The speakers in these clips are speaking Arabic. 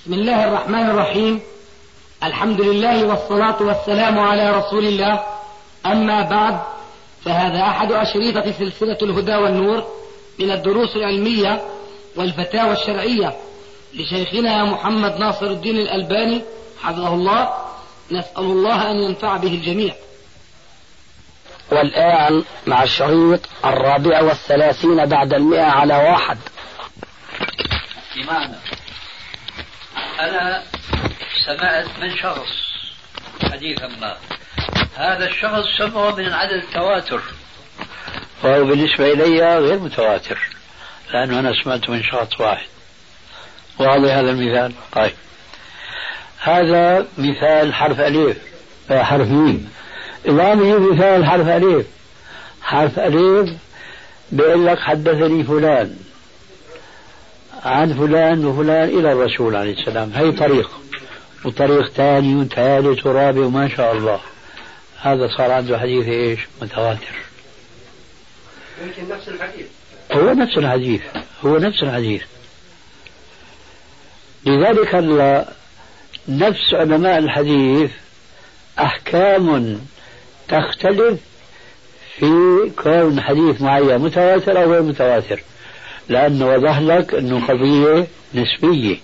بسم الله الرحمن الرحيم. الحمد لله والصلاة والسلام على رسول الله. أما بعد، فهذا أحد أشريطة سلسلة الهدى والنور من الدروس العلمية والفتاوى الشرعية لشيخنا محمد ناصر الدين الألباني حفظه الله. نسأل الله أن ينفع به الجميع. والآن مع الشريط 34 بعد 100 على 1. بمعنى أنا سمعت من شخص حديثا ما، هذا الشخص سمعه من عدد التواتر، وهو بالنسبة إلي غير متواتر لأنه أنا سمعته من شخص واحد. واضح هذا المثال؟ طيب، هذا مثال حرف ألف حرف ميم. إذا مثال حرف ألف، حرف ألف بيقول لك حدثني فلان عن فلان وفلان إلى الرسول عليه السلام، هي طريق، وطريق ثاني وثالث ورابع وما شاء الله. هذا صار عنده حديث إيش؟ متواتر. يمكن نفس الحديث، هو نفس الحديث. لذلك نفس علماء الحديث أحكام تختلف في كون حديث معين متواتر أو غير متواتر، لأنه وضح لك أنه قضية نسبية.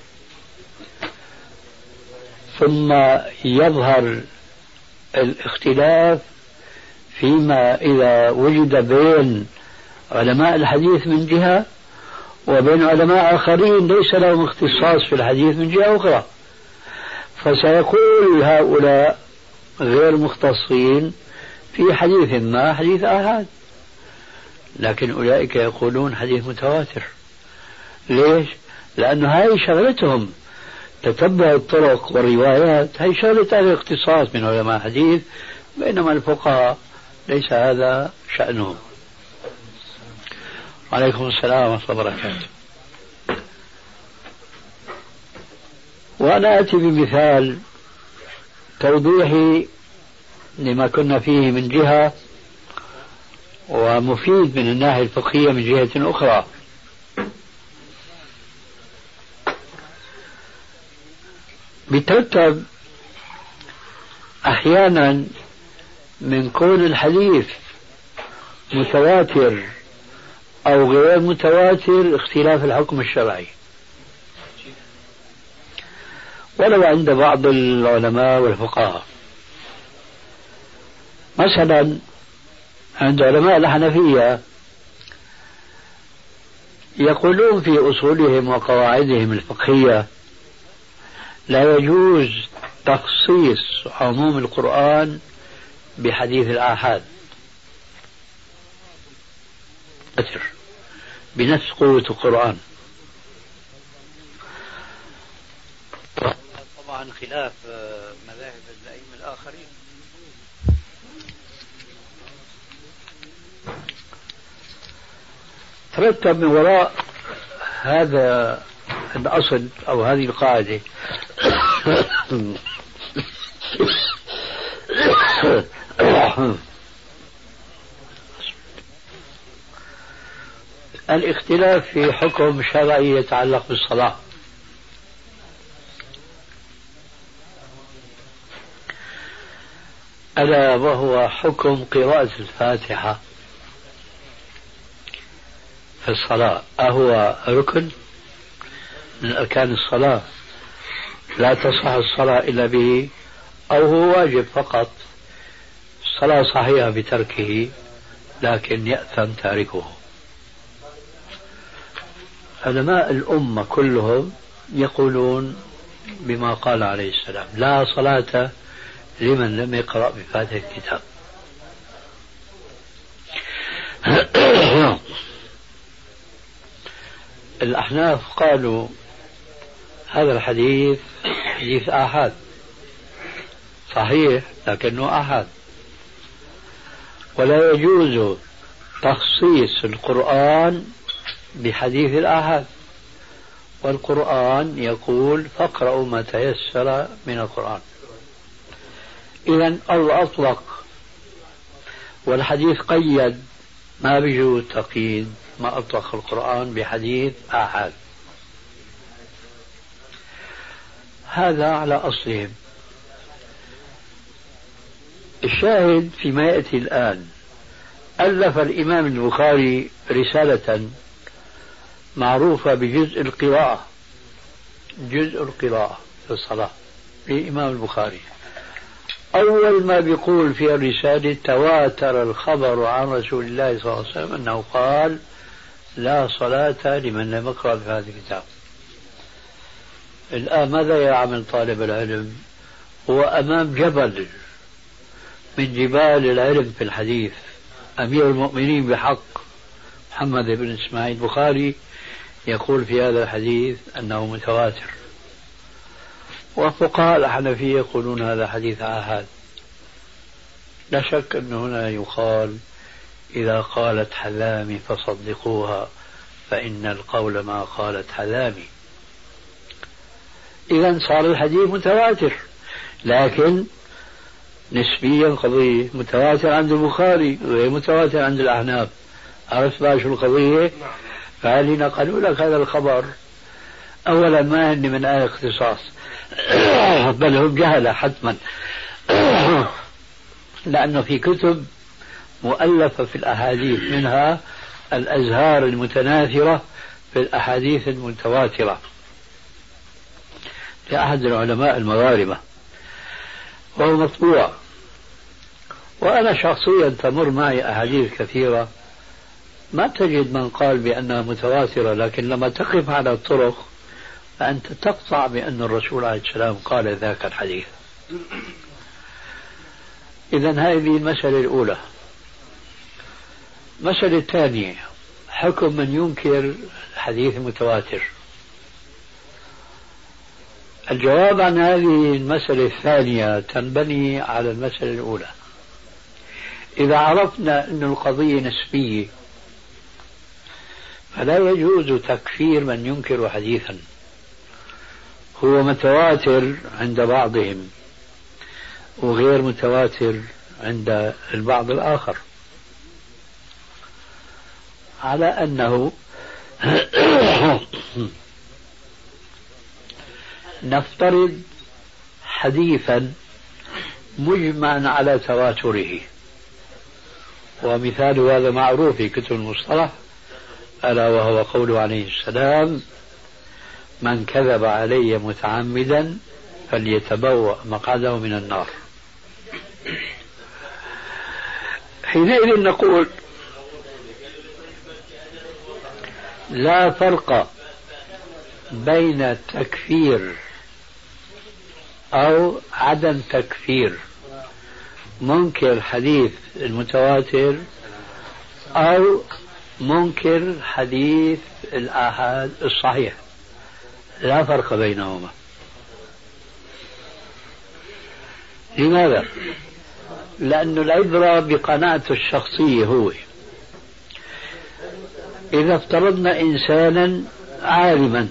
ثم يظهر الاختلاف فيما إذا وجد بين علماء الحديث من جهة وبين علماء آخرين ليس لهم اختصاص في الحديث من جهة أخرى، فسيقول هؤلاء غير مختصين في حديث ما حديث آحاد، لكن أولئك يقولون حديث متواتر. ليش؟ لأنه هاي شغلتهم، تتبع الطرق والروايات، هاي شغلة أهل الاختصاص من علماء الحديث، بينما الفقهاء ليس هذا شأنهم. وعليكم السلام ورحمة الله وبركاته. وأنا أتي بمثال توضيحي لما كنا فيه من جهة، ومفيد من الناحية الفقهية من جهة أخرى. بيترتب أحيانا من كون الحديث متواتر أو غير متواتر اختلاف الحكم الشرعي، ولو عند بعض العلماء والفقهاء. مثلا عند علماء الحنفية يقولون في أصولهم وقواعدهم الفقهية لا يجوز تخصيص عموم القرآن بحديث الآحاد بنفس قوة القرآن. طبعا خلاف مذاهب الأئمة الآخرين. ترتب من وراء هذا الأصل أو هذه القاعدة الاختلاف في حكم شرعي يتعلق بالصلاة. ألا وهو حكم قراءة الفاتحة في الصلاة، أهو ركن من أركان الصلاة لا تصح الصلاة إلا به، أو هو واجب فقط الصلاة صحيحة بتركه لكن يأثم تاركه؟ علماء الأمة كلهم يقولون بما قال عليه السلام: لا صلاة لمن لم يقرأ بفاتحة الكتاب. الأحناف قالوا هذا الحديث حديث آحاد صحيح لكنه آحاد، ولا يجوز تخصيص القرآن بحديث الآحاد، والقرآن يقول فاقرأوا ما تيسر من القرآن. إذن الله أطلق والحديث قيد، ما بيجوز تقييد ما أطلق القرآن بحديث آحاد. هذا على أصلهم. الشاهد فيما يأتي الآن، ألف الإمام البخاري رسالة معروفة بجزء القراءة، جزء القراءة في الصلاة للإمام البخاري. أول ما بيقول في الرسالة: تواتر الخبر عن رسول الله صلى الله عليه وسلم أنه قال: لا صلاة لمن لم يقرأ بهذا الكتاب. الآن ماذا يعمل طالب العلم؟ هو أمام جبل من جبال العلم في الحديث. أمير المؤمنين بحق محمد بن إسماعيل البخاري يقول في هذا الحديث أنه متواتر، وفقهاء الحنفية يقولون هذا حديث آحاد. لا شك أن هنا يقال: إذا قالت حذامي فصدقوها فإن القول ما قالت حذامي. إذا صار الحديث متواتر، لكن نسبيا قضية متواتر عند البخاري غير متواتر عند الأحناف. عرفت بقى شو القضية؟ فهل نقلوا لك هذا الخبر؟ أولا ما هن من أهل اختصاص بل هم جهلة حتما لأنه في كتب مؤلفة في الأحاديث، منها الأزهار المتناثرة في الأحاديث المتواترة لأحد العلماء المغاربة، وهو مطبوع. وأنا شخصيا تمر معي أحاديث كثيرة ما تجد من قال بأنها متواترة، لكن لما تقف على الطرق فأنت تقطع بأن الرسول عليه السلام قال ذاك الحديث. إذن هذه المسألة الأولى. المسألة الثانية: حكم من ينكر الحديث المتواتر. الجواب عن هذه المسألة الثانية تنبني على المسألة الأولى. إذا عرفنا أن القضية نسبية فلا يجوز تكفير من ينكر حديثا هو متواتر عند بعضهم وغير متواتر عند البعض الآخر، على أنه نفترض حديثا مجمعا على تواتره، ومثال هذا معروف في كتب المصطلح، ألا وهو قوله عليه السلام: من كذب علي متعمدا فليتبوأ مقعده من النار. حينئذ نقول: لا فرق بين تكفير أو عدم تكفير منكر حديث المتواتر أو منكر حديث الآحاد الصحيح، لا فرق بينهما. لماذا؟ لأن العبرة بقناعته الشخصية. هو إذا افترضنا إنسانا عالما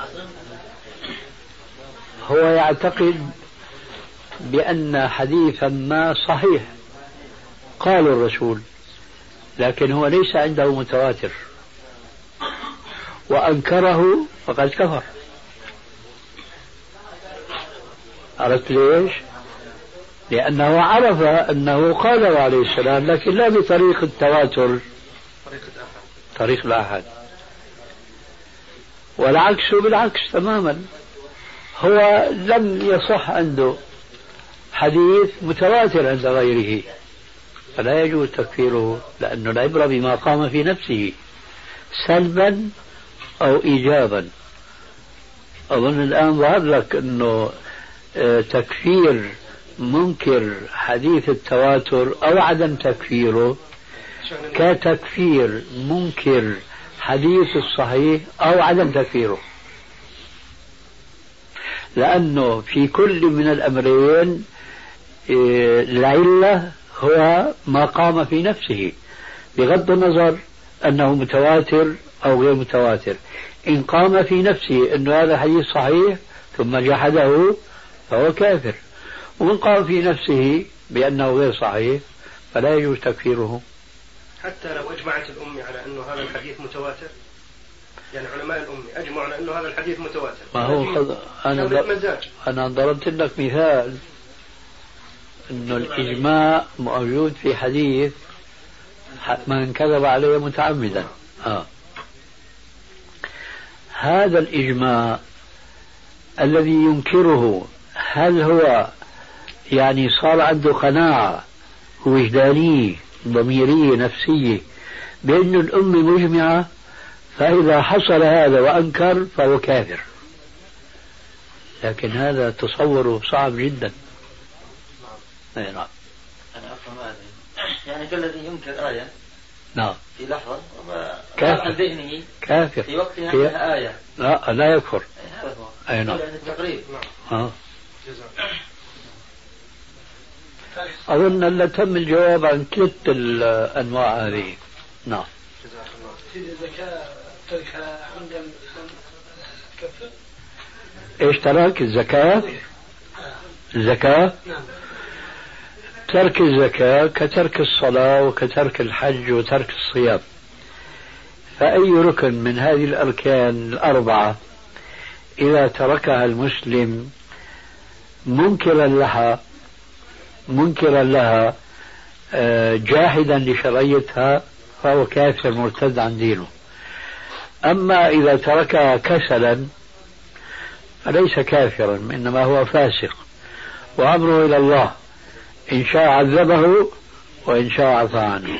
هو يعتقد بأن حديثا ما صحيح قال الرسول، لكن هو ليس عنده متواتر وأنكره، فقد كفر. عرفت ليش؟ لأنه عرف أنه قاله عليه السلام، لكن لا بطريق التواتر، طريق الآحاد. والعكس بالعكس تماما، هو لم يصح عنده حديث متواتر عند غيره، فلا يجوز تكفيره، لأن العبرة بما قام في نفسه سلبا أو إيجابا. أظن الآن ظهر لك أنه تكفير منكر حديث التواتر أو عدم تكفيره كتكفير منكر حديث الصحيح أو عدم تكفيره، لأنه في كل من الأمرين العلة هو ما قام في نفسه، بغض النظر أنه متواتر أو غير متواتر. إن قام في نفسه أن هذا حديث صحيح ثم جحده فهو كافر، ومن قام في نفسه بأنه غير صحيح فلا يجوز تكفيره. حتى لو أجمعت الأمة على أنه هذا الحديث متواتر؟ يعني علماء الأمة أجمعوا على أنه هذا الحديث متواتر. ما هو أنا ضربت لك مثال أنه الإجماع موجود في حديث من كذب عليه متعمدا. هذا الإجماع الذي ينكره هل هو يعني صار عنده قناعة وجدانية ضميرية نفسية بأن الأمة مجمعة، فإذا حصل هذا وأنكر فهو كافر. لكن هذا تصوره صعب جدا. نعم. أنا أفهم هذا يعني كالذي ينكر آية نعم في لحظة كافر ذهنه كافر في وقت نهاية آية لا يكفر. أي نعم تقريب. أظن أن تم الجواب عن 3 الأنواع هذه. نعم. الزكاة تركها عند كفر. إيش ترك الزكاة؟ الزكاة؟ نعم. ترك الزكاة كترك الصلاة وكترك الحج وترك الصيام. فأي ركن من هذه الأركان 4 إذا تركها المسلم منكرا لها جاحدا لشرعيتها فهو كافر مرتد عن دينه. أما إذا تركها كسلا فليس كافرا، إنما هو فاسق وأمره إلى الله، إن شاء عذبه وإن شاء عفى عنه.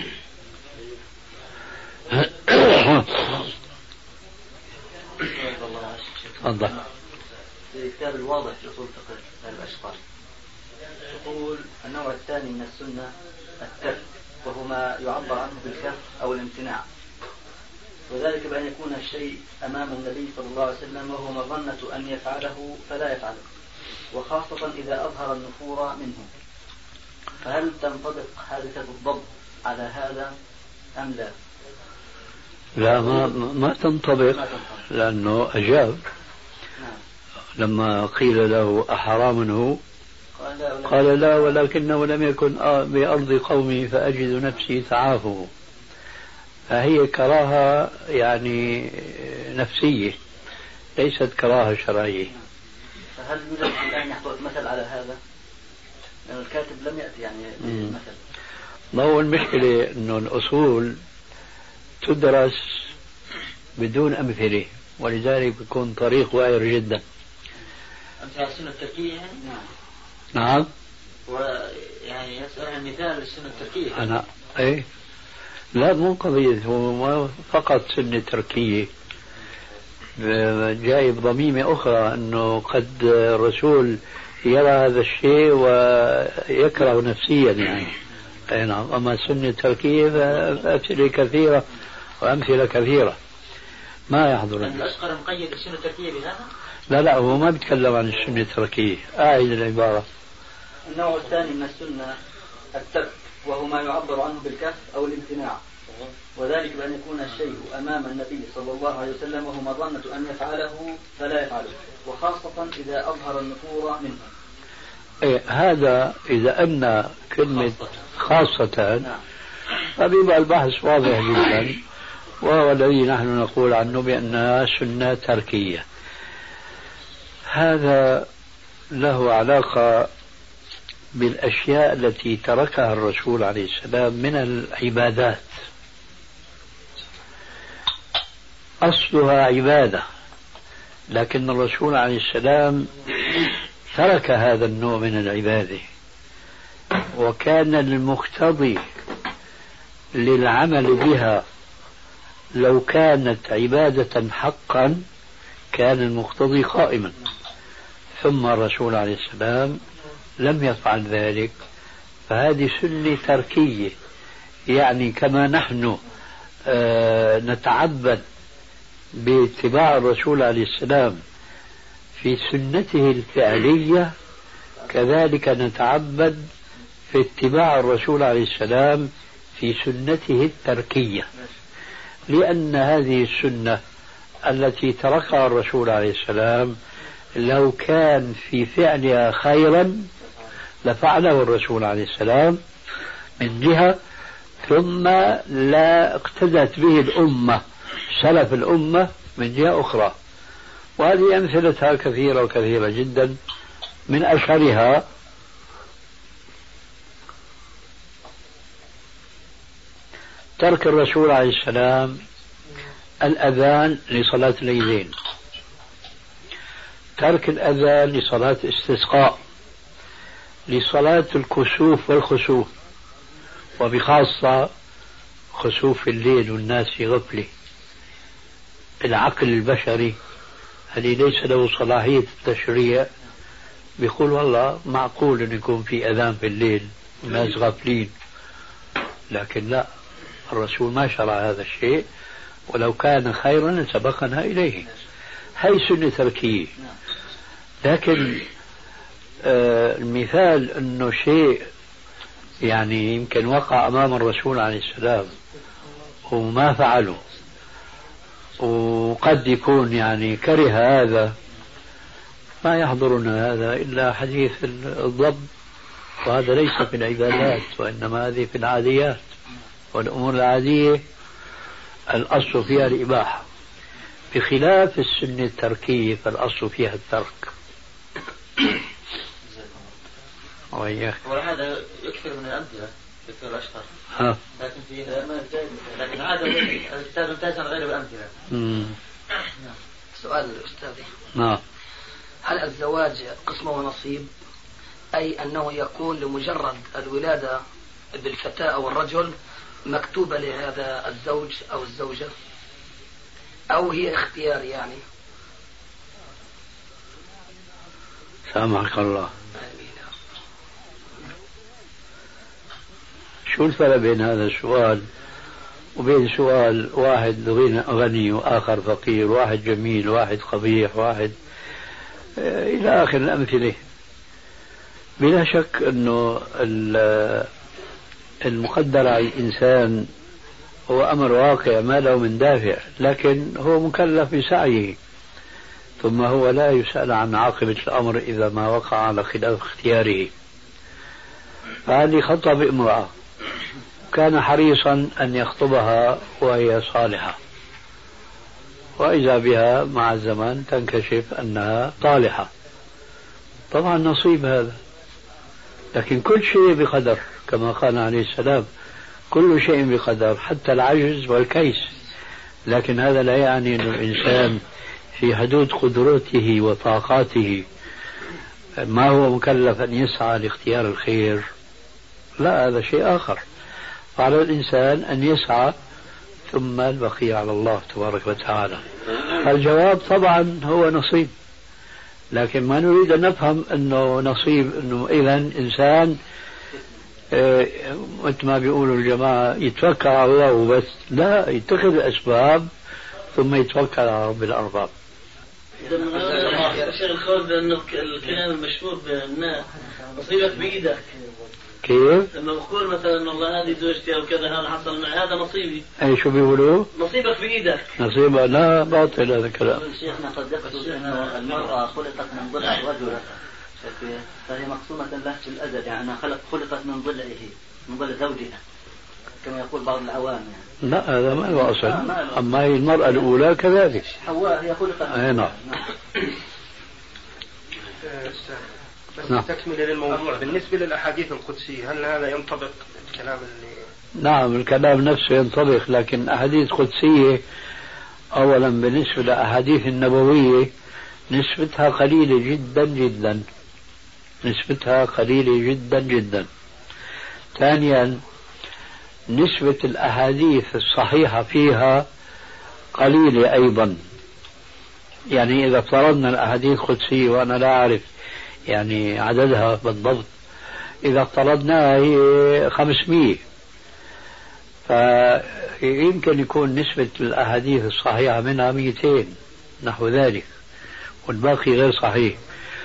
تفضل. في كتاب الواضح في أصول فقه الأشقر يقول النوع الثاني من السنة الترك، وهو ما يعبر عنه بالكف أو الامتناع، وذلك بأن يكون الشيء أمام النبي صلى الله عليه وسلم وهو مظنة أن يفعله فلا يفعله، وخاصة إذا أظهر النفور منه. فهل تنطبق حادثة الضبط على هذا أم لا؟ لا ما تنطبق، لأنه أجاب لما قيل له أحرام هو قال لا ولكنه لم يكن بأرض قومي فأجد نفسي تعافه. فهي كراهة يعني نفسية ليست كراهة شرعية. فهل يوجد الآن يحضر مثل على هذا؟ لأن الكاتب لم يأتي يعني مثل. ما هو المشكلة أنه الأصول تدرس بدون أمثلة، ولذلك بيكون طريق وائر جدا. أمثال السنة التركية يعني؟ نعم. ويعني يسأل عن مثال السنة التركية. أنا إيه لا مو قضية هو فقط سنة تركية، جايب ضميمة أخرى أنه قد الرسول يرى هذا الشيء ويكره نفسيا يعني. أي نعم. أما السنة التركية فأمثلة كثيرة وأمثلة كثيرة ما يحضر. الأشقر مقيد السنة التركية بهذا؟ لا هو ما بيتكلم عن السنة التركية. أعيد العبارة. النوع الثاني من السنة الترك، وهو ما يعبر عنه بالكف أو الامتناع، وذلك بأن يكون الشيء أمام النبي صلى الله عليه وسلم وهو مظنة أن يفعله فلا يفعله، وخاصة إذا أظهر النفور منه. إيه هذا إذا أن كلمة خاصة فبيبقى البحث واضح جدا، وهو الذي نحن نقول عنه بأنها سنة تركية. هذا له علاقة بالأشياء التي تركها الرسول عليه السلام من العبادات، أصلها عبادة، لكن الرسول عليه السلام ترك هذا النوع من العبادة، وكان المقتضي للعمل بها لو كانت عبادة حقا كان المقتضي قائما، ثم الرسول عليه السلام لم يفعل ذلك، فهذه سنة تركية. يعني كما نحن نتعبد باتباع الرسول عليه السلام في سنته الفعلية، كذلك نتعبد في اتباع الرسول عليه السلام في سنته التركية، لأن هذه السنة التي تركها الرسول عليه السلام لو كان في فعلها خيرا لفعله الرسول عليه السلام من جهة، ثم لا اقتدت به الأمة سلف الأمة من جهة أخرى. وهذه أمثلتها كثيرة وكثيرة جدا، من أشهرها ترك الرسول عليه السلام الأذان لصلاة العيدين، ترك الأذان لصلاة استسقاء، لصلاة الكسوف والخسوف، وبخاصة خسوف الليل والناس في غفلة. العقل البشري الذي ليس له صلاحية التشريع بيقول والله معقول أن يكون في أذان في الليل والناس غافلين، لكن لا، الرسول ما شرع هذا الشيء، ولو كان خيرا لسبقنا إليه. هي سنة تركية. لكن المثال أنه شيء يعني يمكن وقع أمام الرسول عليه السلام وما فعله، وقد يكون يعني كره هذا، ما يحضرنا هذا إلا حديث الضب، وهذا ليس في العبادات، وإنما هذه في العاديات، والأمور العادية الأصل فيها الإباحة، بخلاف السنة التركية فالأصل فيها الترك. وهذا يكثر من الأمثلة، يكثر الأشهر، لكن في لكن هذا الكتاب ممتاز غير الأمثلة. سؤال أستاذي، نعم، هل الزواج قسمه ونصيب، أي أنه يكون لمجرد الولادة بالفتاة أو الرجل مكتوبة لهذا الزوج أو الزوجة، أو هي اختيار يعني؟ سامحك الله، شو الفرق بين هذا السؤال وبين سؤال واحد غني وآخر فقير، واحد جميل واحد قبيح، واحد إلى آخر الأمثلة؟ بلا شك أنه المقدر على الإنسان هو أمر واقع ما له من دافع، لكن هو مكلف بسعيه، ثم هو لا يسأل عن عاقبة الأمر إذا ما وقع على خلاف اختياره. فهذه خطب امرأة كان حريصا أن يخطبها وهي صالحة، وإذا بها مع الزمن تنكشف أنها طالحة، طبعا نصيب هذا، لكن كل شيء بقدر كما قال عليه السلام، كل شيء بقدر حتى العجز والكيس. لكن هذا لا يعني أن الإنسان في حدود قدرته وطاقاته ما هو مكلف أن يسعى لاختيار الخير، لا، هذا شيء آخر. فعلى الإنسان أن يسعى، ثم البقية على الله تبارك وتعالى. الجواب طبعا هو نصيب، لكن ما نريد أن نفهم أنه نصيب أنه إذا إنسان مثل ما بيقولوا الجماعة يتوكل على الله وبس، لا، يتخذ الأسباب ثم يتوكل على رب الأرباب. يا شيخ القول بأنه الكلام المشهور بأن نصيبك بإيدك، كيف؟ لما بقول مثلا والله هذه زوجتي أو كذا هذا حصل معي هذا نصيبي. أي شو بيقولوا؟ نصيبك بإيدك. نصيبك؟ لا، باطل هذا الكلام. شيخنا قد يقصد أن المرأة خلقت من ضلع الرجل، فهي مقسومة له في الأزل، يعني أنها خلقت من ضلعه، من ضلع زوجها كما يقول بعض العوام يعني. لا، هذا ما له أصل. أما هي المرأة الأولى كذلك، حواء هي خلقت. نعم. بس تكملة للموضوع، بالنسبة للأحاديث القدسية هل هذا ينطبق الكلام اللي؟ نعم، الكلام نفسه ينطبق، لكن أحاديث قدسية أولا بالنسبة للأحاديث النبوية نسبتها قليلة جدا جدا، نسبتها قليلة جدا جدا. ثانيا نسبة الأحاديث الصحيحة فيها قليلة أيضا، يعني إذا افترضنا الأحاديث القدسية وأنا لا أعرف يعني عددها بالضبط، إذا افترضناها هي 500، فيمكن يكون نسبة الأحاديث الصحيحة منها 200 نحو ذلك، والباقي غير صحيح.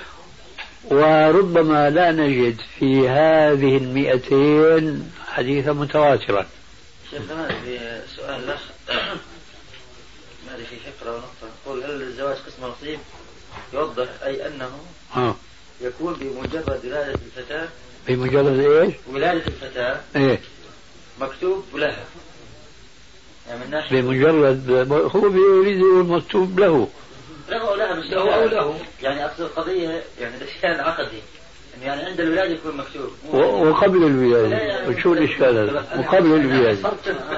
وربما لا نجد في هذه 200 حديثا متواترا. شيخنا في سؤال الأخ ما أدري في فكرة ونقطة، يقول هل الزواج قسم نصيب؟ يوضح أي أنه يكون بمجرد ولادة الفتاة. بمجرد إيش؟ ولادة الفتاة. إيه؟ مكتوب لها، بمجرد هو بيريد المكتوب له لا مش له أو له، يعني أقصد القضية يعني الإشكال العقدي يعني عند الولادة يكون مكتوب وقبل الولادة. وشو الإشكال هذا؟ وقبل الولادة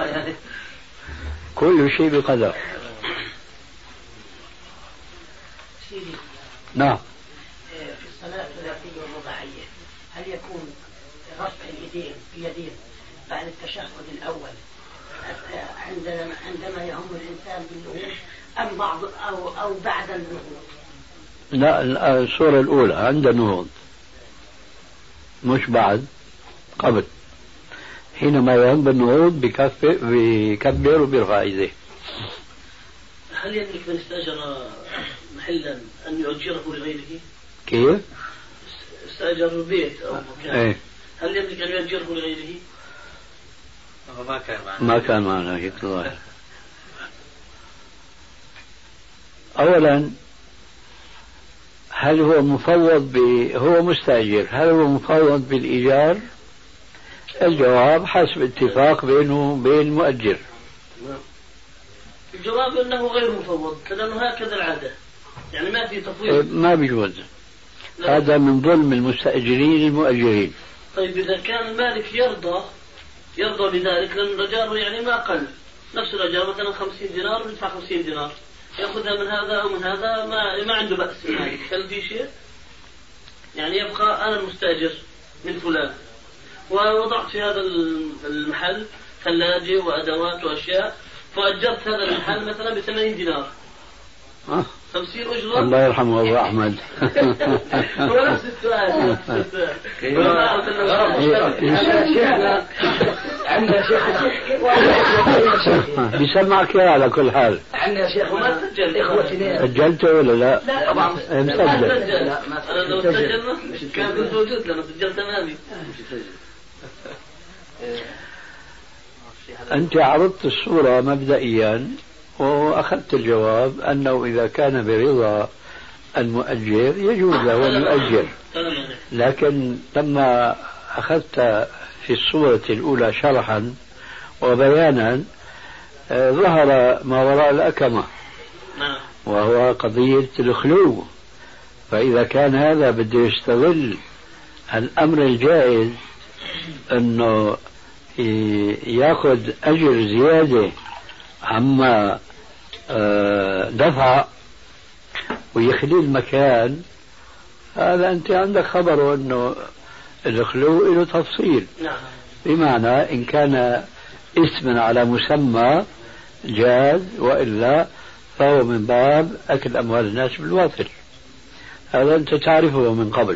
كل شيء بقدر. نعم. في الصلاة الثلاثية والرباعية هل يكون رفع اليدين بعد التشهد الأول عندما يهم الإنسان بالنهوض أم بعض أو بعد النهوض؟ لا، الصورة الأولى عند النهوض مش بعد، قبل. حينما يهم بالنهوض بيكبر وبيرفع يديه. هل يملك من استأجر محلا أن يؤجره لغيره؟ كيف؟ استأجر بيت أو مكان. ايه؟ هل يملك أن يؤجره لغيره؟ ما كان معنا هيك ظاهر. أولا هل هو مفوض هو مستأجر، هل هو مفوض بالإيجار؟ الجواب حسب اتفاق بينه وبين المؤجر. الجواب أنه غير مفوض لأنه هكذا العادة، يعني ما في تفويض. ما بيجوز، هذا من ظلم المستأجرين المؤجرين. طيب إذا كان المالك يرضى بذلك، لأن الأجار يعني ما قل، نفس الأجار مثلا 50 دينار ويدفع 50 دينار، يأخذها من هذا أو من هذا ما عنده بأس المالك. هل في شيء؟ يعني يبقى أنا المستأجر من فلان ووضعت في هذا المحل ثلاجة وأدوات وأشياء، فأجرت هذا المحل مثلا ب80 دينار، 50 أجرة. الله يرحمه أبو أحمد. هو نفس السؤال. عندنا شيخ بيسمعك يا على كل حال. عندنا شيخ وما سجل إخوتي. سجلته ولا لا؟ لا طبعا مسجل. أنا لو سجلنا كان كنت موجود لأنه سجلت أمامي. أنت عرضت الصورة مبدئيا وأخذت الجواب أنه إذا كان برضا المؤجر يجوز له أن يؤجر، لكن لما أخذت في الصورة الأولى شرحا وبيانا ظهر ما وراء الأكمة وهو قضية الخلو. فإذا كان هذا بده يستغل الأمر الجائز أنه يأخذ أجر زيادة عما دفع ويخلي المكان، هذا أنت عندك خبر أنه الخلو له تفصيل. بمعنى إن كان اسما على مسمى جاز، وإلا فهو من باب أكل أموال الناس بالباطل. هذا أنت تعرفه من قبل.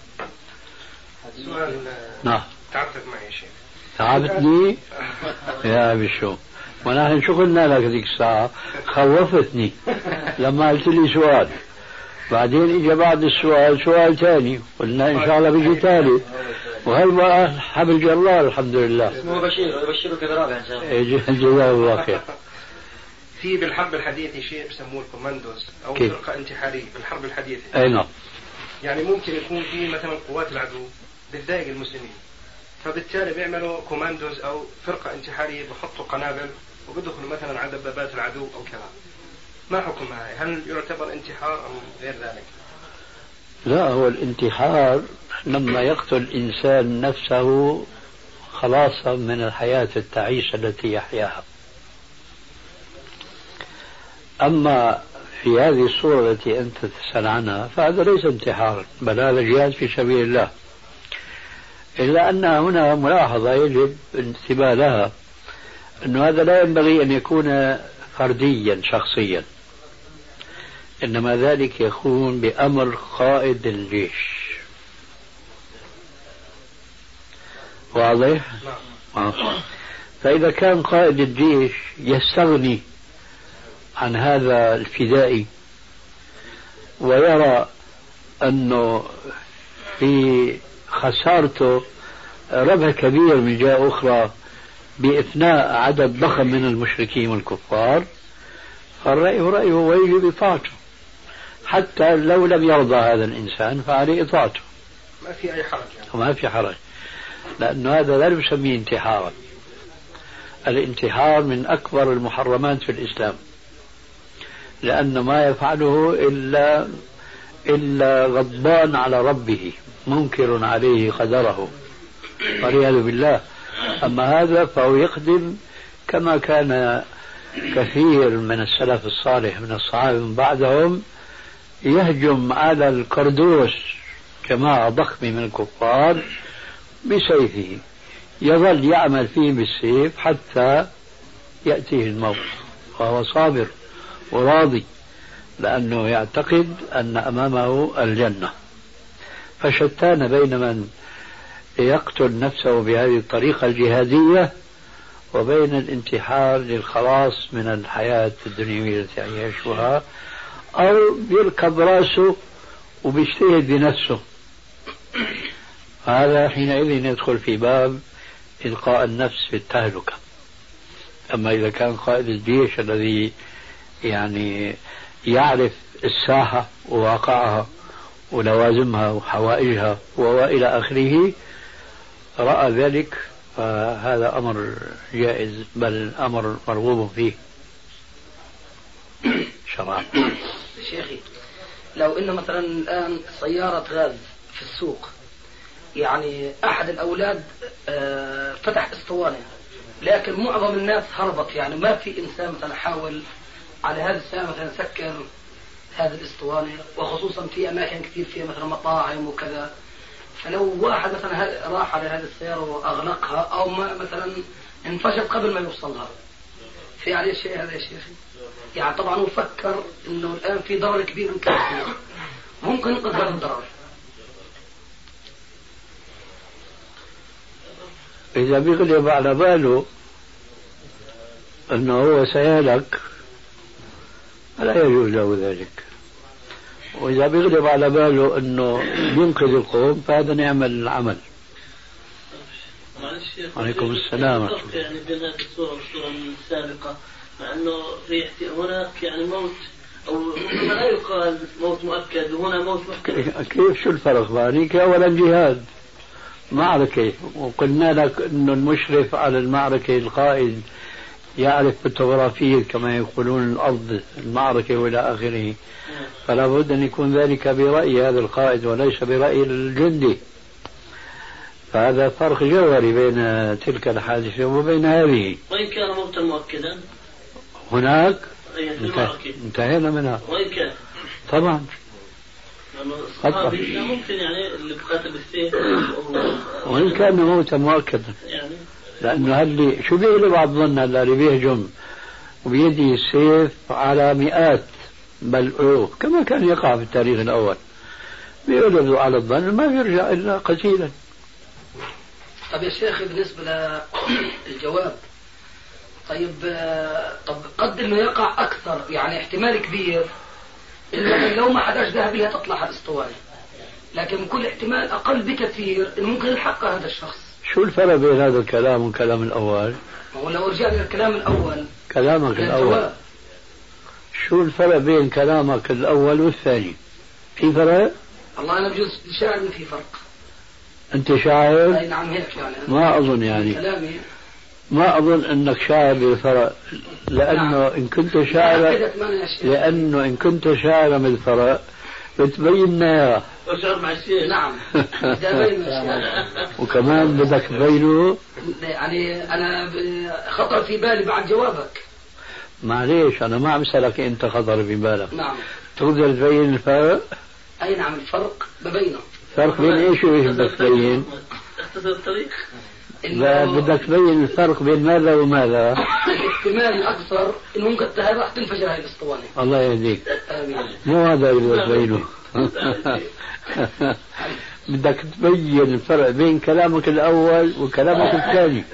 نعم. تعبتك معي شيء. تعبتني يا بشو، ونحن شو قلنا لك هذيك الساعة؟ خوفتني لما قلت لي سؤال، بعدين اجى بعد السؤال سؤال ثاني، قلنا ان شاء الله بيجي ثالث، وهي بقى حبل جلال الحمد لله. اسمه بشير، يبشرك برابع ان شاء الله. جزاه الله خير. في بالحرب الحديثة شيء بسموه الكوماندوز او فرقة انتحارية بالحرب الحديثة. اي نعم. يعني ممكن يكون في مثلا قوات العدو بتضايق المسلمين، فبالتالي بيعملوا كوماندوز او فرقة انتحارية، بحطوا قنابل وبدخلوا مثلا على دبابات العدو او كذا. ما حكمها؟ هل يعتبر انتحار ام غير ذلك؟ لا، هو الانتحار لما يقتل الانسان نفسه خلاصا من الحياة التعيسة التي يحياها. اما في هذه الصورة التي انت تسأل عنها فهذا ليس انتحار، بل هذا جهاد في سبيل الله. إلا أن هنا ملاحظة يجب الانتباه لها، أن هذا لا ينبغي أن يكون فرديا شخصيا، إنما ذلك يكون بأمر قائد الجيش. واضح؟ فإذا كان قائد الجيش يستغني عن هذا الفدائي ويرى أنه في خسارته ربح كبير من جهة أخرى بإثناء عدد ضخم من المشركين والكفار، فالرأي رأيه ويجب إطاعته، حتى لو لم يرضى هذا الإنسان فعليه إطاعته. ما في أي حرج يعني. ما في حرج، لأنه هذا لا يسميه انتحارا. الانتحار من أكبر المحرمات في الإسلام، لأن ما يفعله إلا غضبان على ربه منكر عليه قدره والعياذ بالله. أما هذا فهو يقدم كما كان كثير من السلف الصالح من الصحابة من بعدهم يهجم على القردوس جماعة ضخمة من الكفار بسيفه، يظل يعمل فيه بالسيف حتى يأتيه الموت وهو صابر وراضي، لأنه يعتقد أن أمامه الجنة. فشتان بين من يقتل نفسه بهذه الطريقة الجهادية وبين الانتحار للخلاص من الحياة الدنيوية التي يعيشها، أو يركب راسه وبيجتهد بنفسه. هذا حينئذ يدخل في باب إلقاء النفس في التهلكة. أما إذا كان قائد الجيش الذي يعني يعرف الساحة وواقعها ولوازمها وحوائجها وإلى آخره رأى ذلك، فهذا أمر جائز بل أمر مرغوب فيه شرعا. شيخي، لو إن مثلا الآن سيارة غاز في السوق، يعني أحد الأولاد فتح اسطوانة، لكن معظم الناس هربت، يعني ما في إنسان مثلا حاول على هذه الساعة مثلا سكر هذه الاسطوانة، وخصوصا في أماكن كثير فيها مثلا مطاعم وكذا. فلو واحد مثلا راح على هذه السيارة وأغلقها أو ما مثلا انفجر قبل ما يوصلها، في عليه شيء هذا يا شيخي؟ يعني طبعا هو فكر إنه الآن في ضرر كبير ممكن ينقذ هذا الضرر. إذا بيغلب على باله أنه هو سيهلك فلا يجوز له ذلك، وإذا بيغلب على باله أنه ينقذ القوم فهذا نعمل العمل. عليكم السلام. يعني بين هذه الصورة والصورة السابقة، مع أنه في هناك يعني موت أو لا يقال موت مؤكد وهنا موت محتمل. كيف شو الفرق؟ بانيك أولا جهاد معركة، وقلنا لك أنه المشرف على المعركة القائد يعرف بالتوغرافية كما يقولون الأرض المعركة وإلى آخره، فلا بد أن يكون ذلك برأي هذا القائد وليس برأي الجندي. فهذا فرق جوهري بين تلك الحادثة وبين هذه. وإن كان موتا مؤكدا هناك انتهينا منها. وإن كان طبعا ممكن يعني اللي بقاتل بالسيف وإن كان موتا مؤكدا يعني، لأنه هل شو بيغلب على الظن اللي بيهجم وبيدي السيف على مئات بل ألوف كما كان يقع في التاريخ الأول، بيغلب على الظن ما بيرجع إلا قتيلا. طب يا شيخ بالنسبة للجواب، طيب قد إنه يقع أكثر، يعني احتمال كبير إنه لو ما حداش ذهب لها تطلع الاسطوانة، لكن كل احتمال أقل بكثير إنه ممكن يلحق هذا الشخص. شو الفرق بين هذا الكلام والكلام الأول؟ ولو رجعنا للكلام الأول، كلامك الأول، شو الفرق بين كلامك الأول والثاني؟ في فرق؟ الله أنا بجوز شاعر إن في فرق. أنت شاعر؟ أي نعم هيك يعني. ما أظن يعني كلامي ما أظن أنك شاعر بالفرق، لأنه نعم. إن كنت شاعر لأنه إن كنت شاعر بالفرق بتبين لنا أشعر مع الشيء. نعم وكمان بدك تبينه. يعني أنا خطر في بالي بعد جوابك. معليش أنا ما عم أسألك أنت خطر في بالك. نعم. تقدر تبين الفرق؟ أي نعم الفرق ببينه. فرق بين إيش وإيش بدك تبين؟ اختصر الطريق. لا بدك تبين الفرق بين ماذا وماذا؟ الاحتمال أكثر إنه ممكن راح تنفجر هاي الاسطوانة. الله يهديك. مو هذا اللي بدك تبينه. بدك تبين الفرق بين كلامك الأول وكلامك الثاني،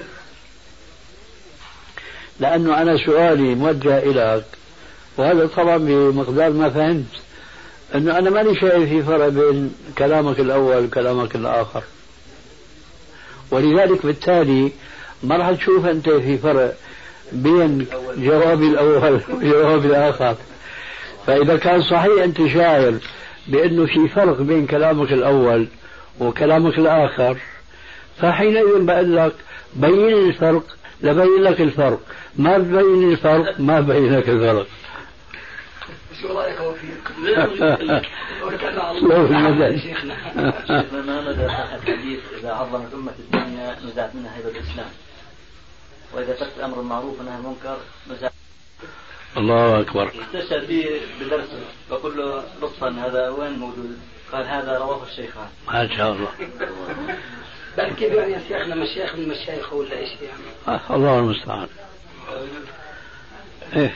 لأنه أنا سؤالي موجه إليك، وهذا طبعا بمقدار ما فهمت أنه أنا ماني شايف في فرق بين كلامك الأول وكلامك الآخر، ولذلك بالتالي ما راح تشوف أنت في فرق بين جوابي الأول وجوابي الآخر. فإذا كان صحيح أنت شاعر بأنه في فرق بين كلامك الأول وكلامك الآخر، فحينئذ بقول لك بين الفرق لبين لك الفرق، ما بين الفرق ما بين لك الفرق. شو رايك وفيك؟ لو المدد شيخنا ما مدى صحة الحديث إذا عظمت أمة الدنيا نزعت منها هيبة الإسلام، وإذا ترك الأمر المعروف ونهى المنكر نزعت. الله أكبر. استشهد به بدرس وقل له لطفا هذا وين موجود؟ قال هذا رواه الشيخان. ما شاء الله. بل كيف يعني يا شيخنا مشايخ من المشايخ ولا ايش يعني؟ الله المستعان. ايه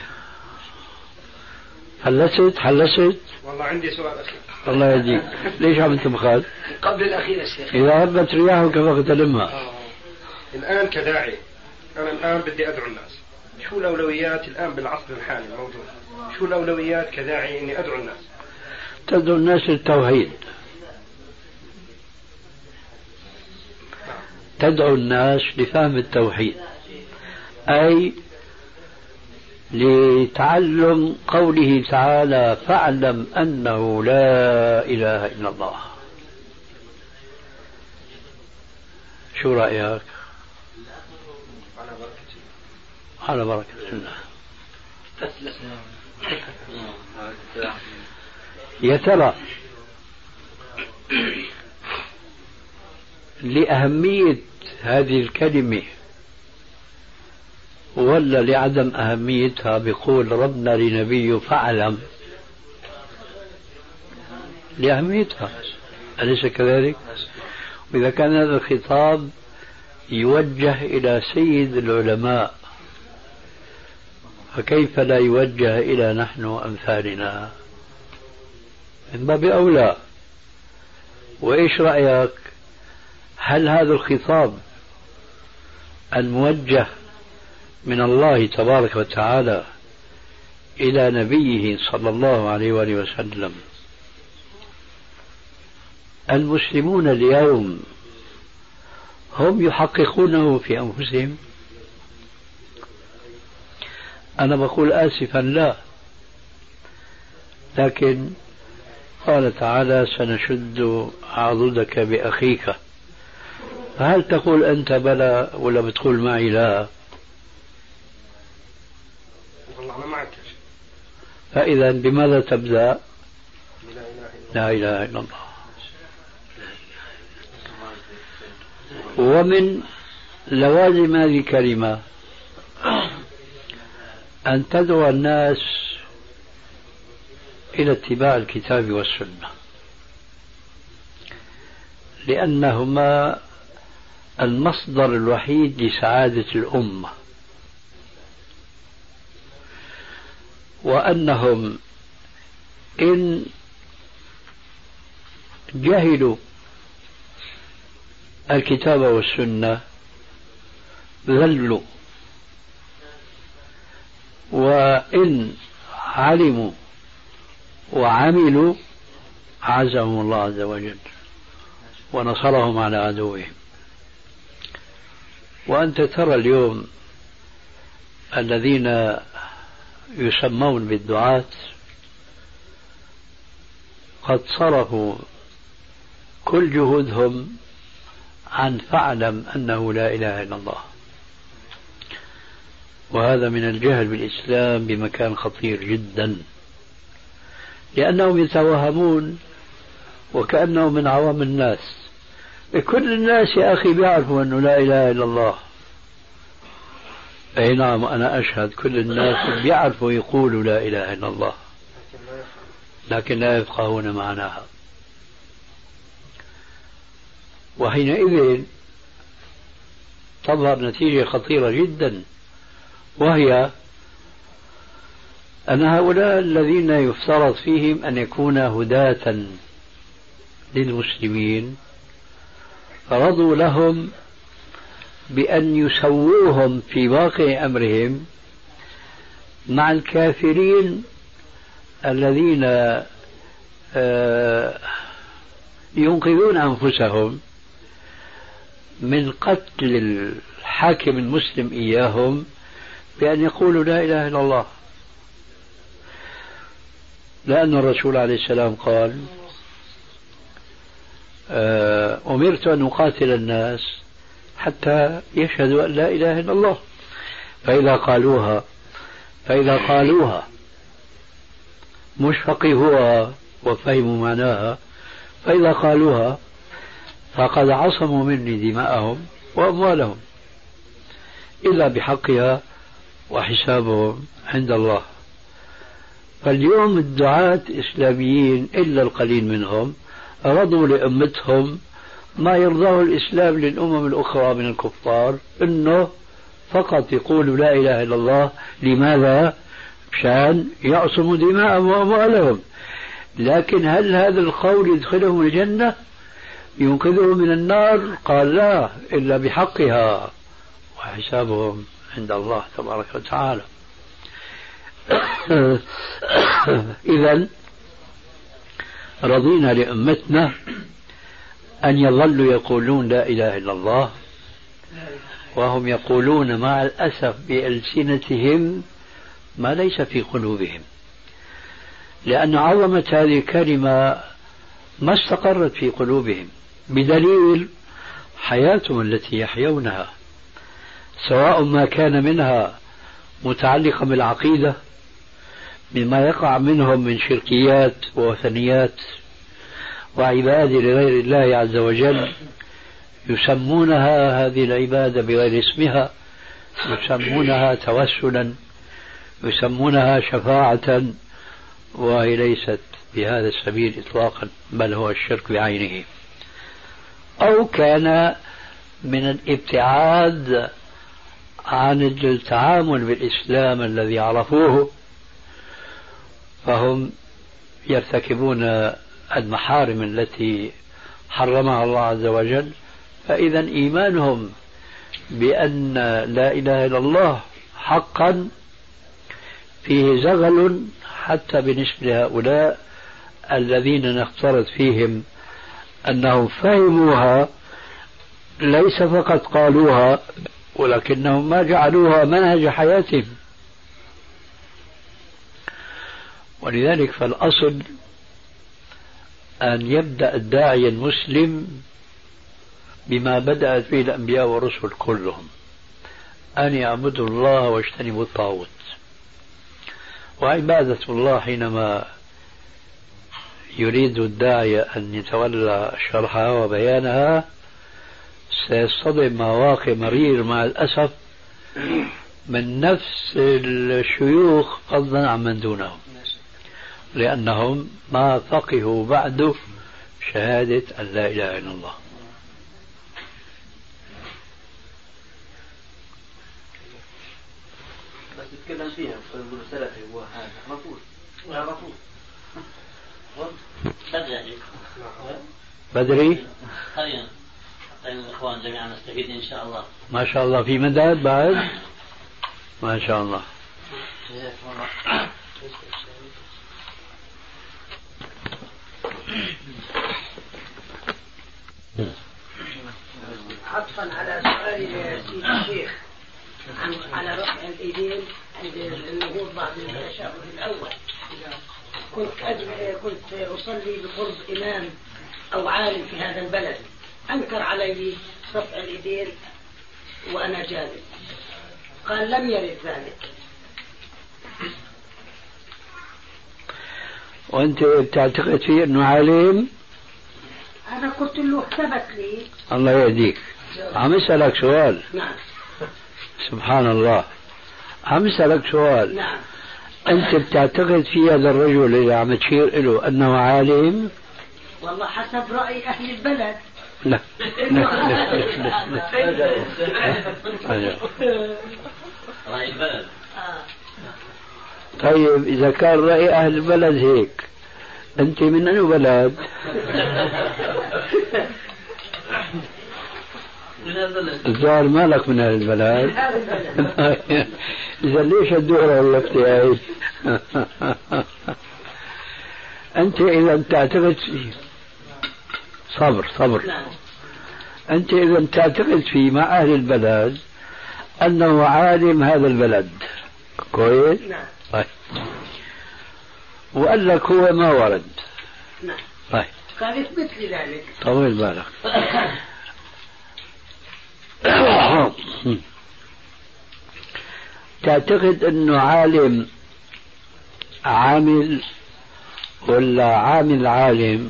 حلست والله عندي سؤال أخير. الله يهديك. ليش عم تبخل؟ قبل الأخير يا شيخ. إذا هبت رياحك فاغتنمها. الآن كداعي أنا الآن بدي أدعو الناس، شو الأولويات الآن بالعصر الحالي الموجود؟ شو الأولويات كداعي إني أدعو الناس؟ تدعو الناس للتوحيد، تدعو الناس لفهم التوحيد، أي لتعلم قوله تعالى فاعلم أنه لا إله إلا الله. شو رأيك؟ على بركة الله. يا ترى لأهمية هذه الكلمة ولا لعدم أهميتها بيقول ربنا لنبيه فاعلم؟ لأهميتها، أليس كذلك؟ وإذا كان هذا الخطاب يوجه إلى سيد العلماء فكيف لا يوجه إلى نحن أمثالنا؟ من باب أولى. وإيش رأيك؟ هل هذا الخطاب الموجه من الله تبارك وتعالى إلى نبيه صلى الله عليه وآله وسلم المسلمون اليوم هم يحققونه في أنفسهم؟ أنا بقول آسفا لا، لكن قال تعالى سنشد عضدك بأخيك، فهل تقول أنت بلى ولا بتقول معي لا؟ والله أنا معك. فإذا بماذا تبدأ؟ لا إله إلا الله. ومن لوازم هذه الكلمة أن تدعو الناس إلى اتباع الكتاب والسنة، لأنهما المصدر الوحيد لسعادة الأمة، وأنهم إن جهلوا الكتاب والسنة ذلوا، وإن علموا وعملوا عزهم الله عز وجل ونصرهم على عدوهم. وأنت ترى اليوم الذين يسمون بالدعاة قد صرفوا كل جهودهم عن فاعلم أنه لا إله إلا الله، وهذا من الجهل بالإسلام بمكان خطير جدا، لأنهم يتوهمون وكأنهم من عوام الناس. كل الناس يا أخي بيعرفوا أنه لا إله إلا الله. أي نعم، أنا أشهد كل الناس بيعرفوا يقولوا لا إله إلا الله، لكن لا يفقهون معناها. وحينئذ تظهر نتيجة خطيرة جدا، وهي أن هؤلاء الذين يفترض فيهم أن يكون هداة للمسلمين رضوا لهم بأن يسووهم في واقع أمرهم مع الكافرين الذين ينقذون أنفسهم من قتل الحاكم المسلم إياهم بأن يقولوا لا إله إلا الله. لأن الرسول عليه السلام قال أمرت أن أقاتل الناس حتى يشهدوا أن لا إله إلا الله. فإذا قالوها مش فقهوها وفهموا معناها، فإذا قالوها فقد عصموا مني دماءهم وأموالهم إلا بحقها وحسابهم عند الله. فاليوم الدعاة إسلاميين إلا القليل منهم رضوا لأمتهم ما يرضاه الإسلام للأمم الأخرى من الكفار، أنه فقط يقولوا لا إله إلا الله. لماذا؟ مشان يعصموا دماءهم وأموالهم. لكن هل هذا القول يدخلهم الجنة ينقذهم من النار؟ قال لا، إلا بحقها وحسابهم عند الله تبارك وتعالى. إذن رضينا لأمتنا أن يظلوا يقولون لا إله إلا الله، وهم يقولون مع الأسف بألسنتهم ما ليس في قلوبهم، لأن عظمة هذه الكلمة ما استقرت في قلوبهم، بدليل حياتهم التي يحيونها، سواء ما كان منها متعلقا بالعقيدة مما يقع منهم من شركيات ووثنيات وعبادة لغير الله عز وجل، يسمونها هذه العبادة بغير اسمها، يسمونها توسلا، يسمونها شفاعة، وهي ليست بهذا السبيل إطلاقا، بل هو الشرك بعينه. أو كان من الابتعاد عن التعامل بالإسلام الذي عرفوه، فهم يرتكبون المحارم التي حرمها الله عز وجل. فإذا إيمانهم بأن لا إله إلا الله حقا فيه زغل حتى بالنسبة لهؤلاء الذين نفترض فيهم أنهم فهموها، ليس فقط قالوها ولكنهم ما جعلوها منهج حياتهم. ولذلك فالأصل أن يبدأ الداعي المسلم بما بدأت به الأنبياء والرسل كلهم، أن يعبدوا الله واجتنبوا الطاغوت. وعبادة الله حينما يريد الداعي أن يتولى شرحها وبيانها سيصطدم مواقف مرير مع الأسف من نفس الشيوخ فضلا عن من دونهم، لأنهم ما فقهوا بعد شهادة أن لا إله إلا الله. بس تتكلم فيها تقول سلفي وهذا مفروض يعرفوه. بدري خير الإخوان جميعا نستفيد إن شاء الله. ما شاء الله في مداد بعد ما شاء الله. عطفا على سؤال سيد الشيخ على رفع الإيدين عند النهوض بعد التشهد الأول، كنت أصلي بقرب إمام أو عالم في هذا البلد أنكر علي رفع الإيدين وأنا جالس، قال لم يرد ذلك. وأنت بتعتقد فيه أنه عالم؟ أنا قلت له ثبت لي. الله يهديك. عم أسألك سؤال. نعم. سبحان الله. عم أسألك سؤال. نعم. أنت بتعتقد في هذا الرجل اللي عم تشير له أنه عالم؟ والله حسب رأي أهل البلد. لا. رأي البلد. طيب إذا كان رأي أهل البلد هيك، أنت من أي بلد؟ الظاهر مالك من أهل البلد. إذا ليش الدورة واللفتة هاي؟ أنت إذا تعتقد فيه صبر أنت إذا تعتقد فيه مع أهل البلد أنه عالم هذا البلد كويس؟ نعم. طيب. وقال لك هو ما ورد. نعم. طيب. قال اثبت لي ذلك. طول بالك. تعتقد انه عالم عامل ولا عامل عالم؟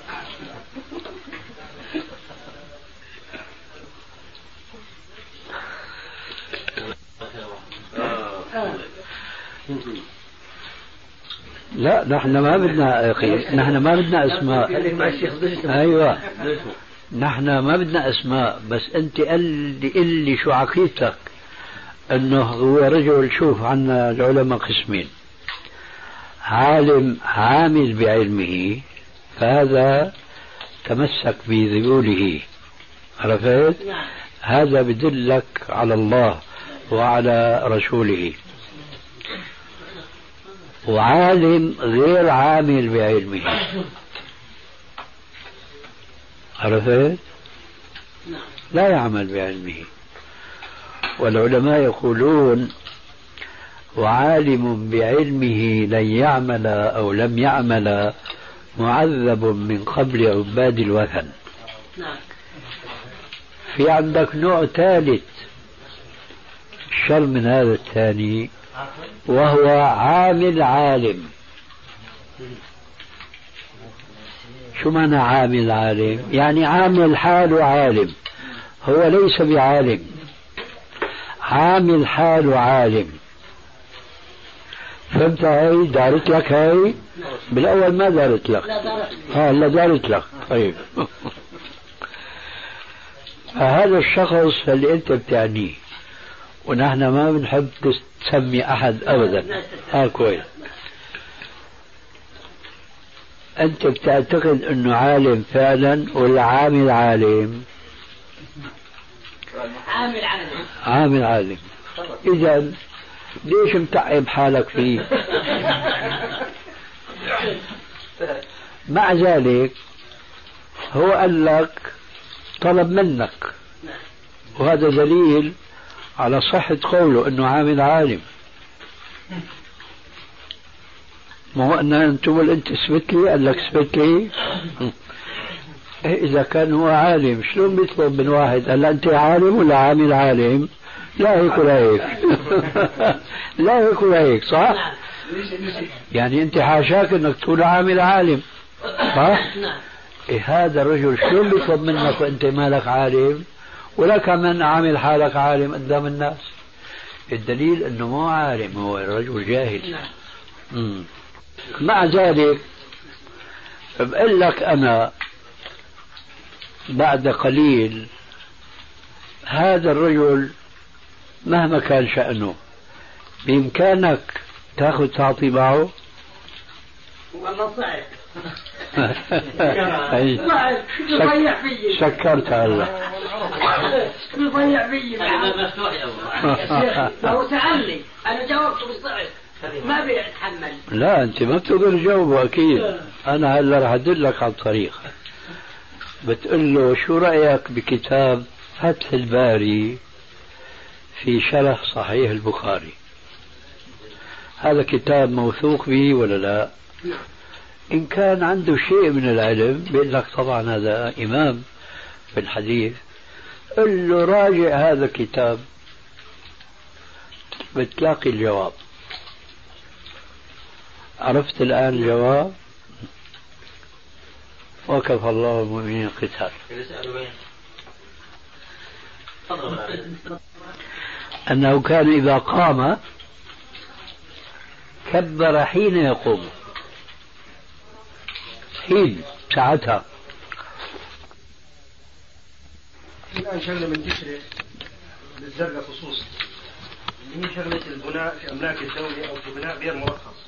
لا نحن ما بدنا اخي، نحن ما بدنا اسماء. ايوه نحن ما بدنا اسماء، بس انت قل لي شو عقيدتك انه هو رجل. شوف عنا العلماء قسمين: عالم عامل بعلمه فهذا تمسك بذيوله، عرفت؟ هذا بدلك على الله وعلى رسوله. وعالم غير عامل بعلمه، عرفت؟ لا يعمل بعلمه. والعلماء يقولون: وعالم بعلمه لن يعمل أو لم يعمل معذب من قبل عباد الوثن. في عندك نوع ثالث شر من هذا الثاني، وهو عامل عالم. شو معنى عامل عالم؟ يعني عامل حاله عالم، هو ليس بعالم، عامل حاله عالم. فهمت هاي؟ دارت لك هاي؟ بالأول ما دارت لك. لا دارت لك. طيب فهذا الشخص اللي أنت بتعنيه، ونحن ما بنحب تسمي أحد أبدا. كويس. أنت بتعتقد أنه عالم فعلا ولا عامل عالم؟ عامل عالم. إذا ليش متعب حالك فيه؟ مع ذلك هو قال لك طلب منك، وهذا دليل على صحة قوله أنه عامل عالم. ما هو أن أنت تقول أنت اثبت لي، قال لك اثبت لي. إذا كان هو عالم شلون بيطلب من واحد قال أنت عالم ولا عامل عالم؟ لا هيك ولا هيك. لا هيك ولا هيك، صح؟ يعني أنت حاشاك أنك تقول عامل عالم، صح؟ هذا الرجل شلون بيطلب منك وأنت مالك عالم ولا كمان عامل حالك عالم قدام الناس؟ الدليل أنه مو عالم، هو الرجل جاهل. مع ذلك بقول لك أنا بعد قليل هذا الرجل مهما كان شأنه بإمكانك تأخذ تعطي معه. والله صعب. يضيع فيي. سكرت هلا. يضيع فيي. هو سألني أنا جاوبته بالصعب، ما بيتحمل. لا أنت ما بتقدر تجاوبه أكيد. أنا هلا رح أدلك على الطريق. بتقول له شو رأيك بكتاب فتح الباري في شرح صحيح البخاري؟ هذا كتاب موثوق به ولا لا؟ إن كان عنده شيء من العلم بيقول لك طبعا هذا إمام في الحديث. قل له راجع هذا الكتاب بتلاقي الجواب. عرفت الآن الجواب؟ وكفى الله المؤمنين القتال. أنه كان إذا قام كبر حين يقوم، حين ساعتها. الآن شغلة منتشرة للزرقاء خصوصا، اللي هي شغلة البناء في أملاك الدولة أو في بناء غير مرخص.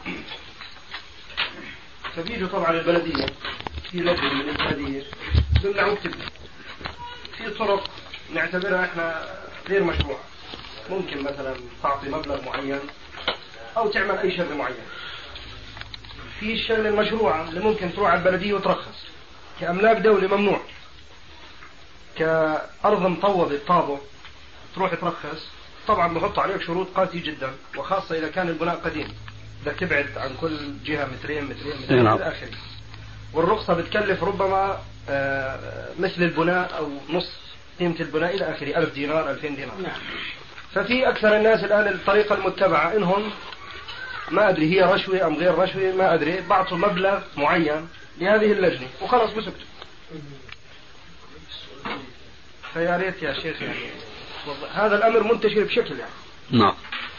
فبيجوا طبعا البلدية في لجنة من البلدية بمنعوا تبني في طرق نعتبرها احنا غير مشروعة. ممكن مثلا تعطي مبلغ معين أو تعمل أي شغلة معينة. في الشغلة المشروعة اللي ممكن تروح على البلدية وترخص كأملاك دولة ممنوع، كأرض مطوبة طابة تروح ترخص. طبعا بحط عليك شروط قاسية جدا، وخاصة إذا كان البناء قديم بدك تبعد عن كل جهة مترين إلى آخره. والرخصة بتكلف ربما مثل البناء أو نصف قيمة البناء إلى آخره، 1000 دينار 2000 دينار. ففي أكثر الناس الآن الطريقة المتبعة إنهم ما أدري هي رشوة أم غير رشوة ما أدري بعطوا مبلغ معين لهذه اللجنة وخلاص بسكتوا. فيا ريت يا شيخ يعني هذا الأمر منتشر بشكل يعني. نعم.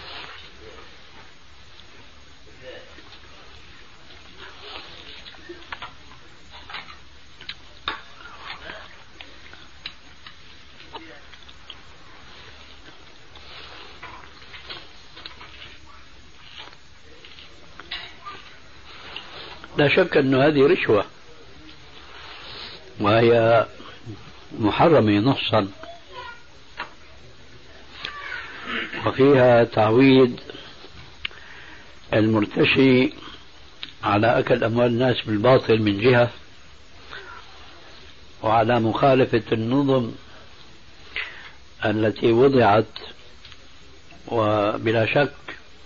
لا شك أن هذه رشوة وهي محرمة نصا، وفيها تعويد المرتشي على أكل أموال الناس بالباطل من جهة، وعلى مخالفة النظم التي وضعت، وبلا شك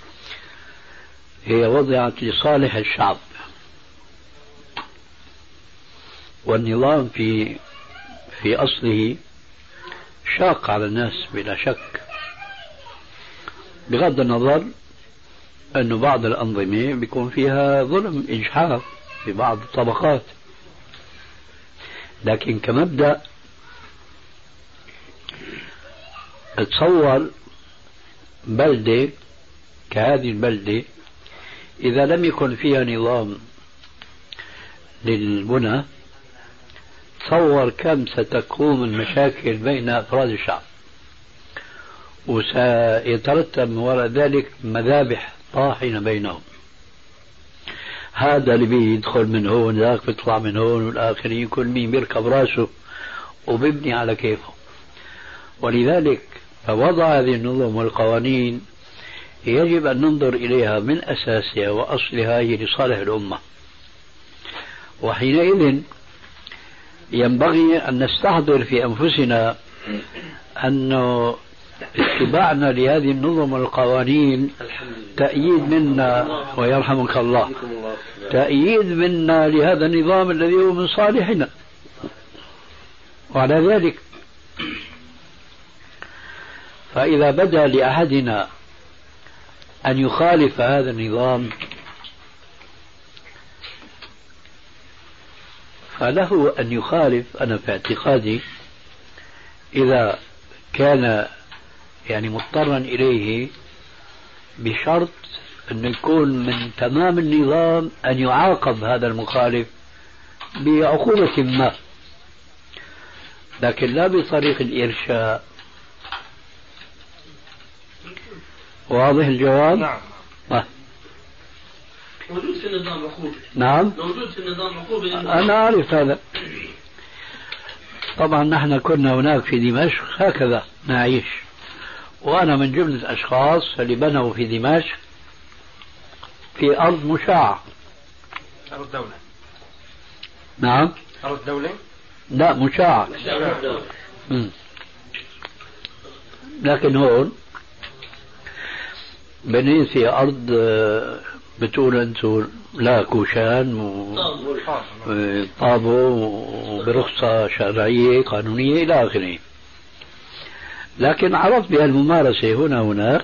هي وضعت لصالح الشعب، والنظام في أصله شاق على الناس بلا شك، بغض النظر أن بعض الأنظمة بيكون فيها ظلم إجحاف في بعض الطبقات، لكن كمبدأ تصور بلدة كهذه البلدة إذا لم يكن فيها نظام للبنى، تصور كم ستكون المشاكل بين أفراد الشعب، وسيترتب من وراء ذلك مذابح طاحنة بينهم. هذا اللي بيدخل من هون ذاك بيطلع من هون، والآخرين كل مين بيركب راسه وبيبني على كيفه. ولذلك فوضع هذه النظم والقوانين يجب أن ننظر إليها من أساسها وأصلها هي لصالح الأمة، وحينئذ ينبغي أن نستحضر في أنفسنا أن اتباعنا لهذه النظم والقوانين تأييد منا ويرحمك الله، تأييد منا لهذا النظام الذي هو من صالحنا. وعلى ذلك فإذا بدا لأحدنا أن يخالف هذا النظام فله أن يخالف، أنا في اعتقادي إذا كان يعني مضطرا إليه، بشرط أن يكون من تمام النظام أن يعاقب هذا المخالف بعقوبة ما، لكن لا بطريق الإرشاء. واضح الجواب؟ نعم. موجود في النظام عقوبة. نعم موجود في النظام عقوبة. أنا أعرف هذا. طبعا نحن كنا هناك في دمشق هكذا نعيش، وأنا من جملة الأشخاص اللي بنوا في دمشق في أرض مشاعة. أرض دولة. نعم. أرض دولة؟ لا مشاعة. لكن هون بنيت في أرض بتقول أنتم لا كوشان وطابو وبرخصة شرعية قانونية إلى آخره، لكن عرفت بهالممارسة هنا هناك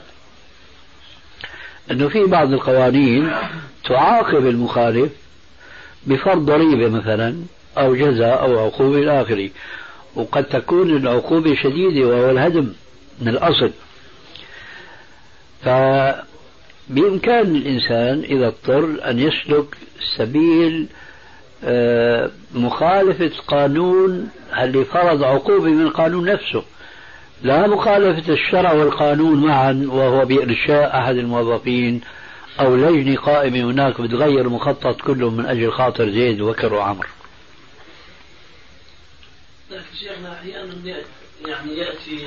أنه في بعض القوانين تعاقب المخالف بفرض ضريبة مثلا أو جزاء أو عقوبة إلى آخره، وقد تكون العقوبة شديدة وهو الهدم من الأصل. فبإمكان الإنسان إذا اضطر أن يسلك سبيل مخالفة قانون اللي فرض عقوبة من القانون نفسه، لا مخالفة الشرع والقانون معا وهو بإرشاء أحد الموظفين أو لجنة قائمة هناك بتغير مخطط كله من أجل خاطر زيد وبكر وعمر. لكن شيخنا أحيانا يعني يأتي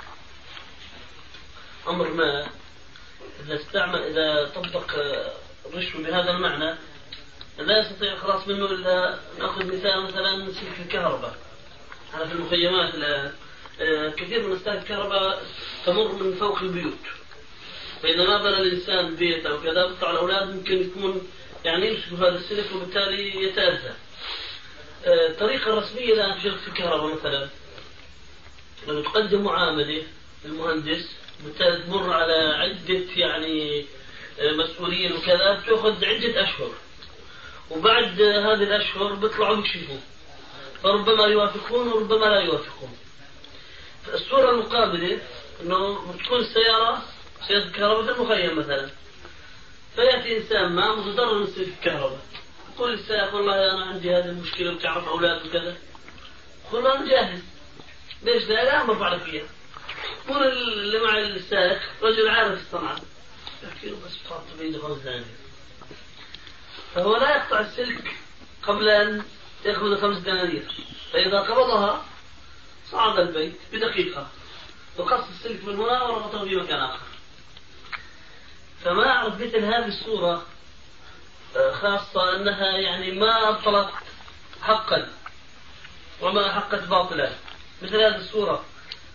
أمر ما إذا طبق الرشوة بهذا المعنى لا يستطيع الخلاص منه إلا نأخذ مثال مثلا سلك الكهرباء. أنا في المخيمات كثير من سلك الكهرباء تمر من فوق البيوت، فإذا ما بنى الإنسان بيت أو كذا بيطلع الأولاد ممكن يكون يعني يمسكوا هذا السلك وبالتالي يتأذى. الطريقة الرسمية الآن في شركة الكهرباء مثلا لما تقدم معاملة للمهندس بتمر على عدة يعني مسؤولين وكذا، بتأخذ عدة أشهر، وبعد هذه الأشهر بيطلعوا يكشفوا، فربما يوافقون وربما لا يوافقون. الصورة المقابلة أنه بتكون سيارة كهرباء في المخيم مثلا، فيأتي إنسان ما متضرر من سلك الكهرباء، يقول للسائق والله أنا عندي هذه المشكلة وتعرف أولاد وكذا، يقول له أنا جاهز، ليش لا مرفع لك فيها. يكون اللي مع السائق رجل عارف الصنعة، يحكي له بس تحط بيده 5 دنانير، فهو لا يقطع السلك قبل أن يأخذ 5 دنانير، فإذا قبضها صعد البيت بدقيقة وقص السلك من هنا وربطه في مكان آخر. فما أعرف مثل هذه الصورة خاصة أنها يعني ما أبطلت حقا وما حقت باطلا، مثل هذه الصورة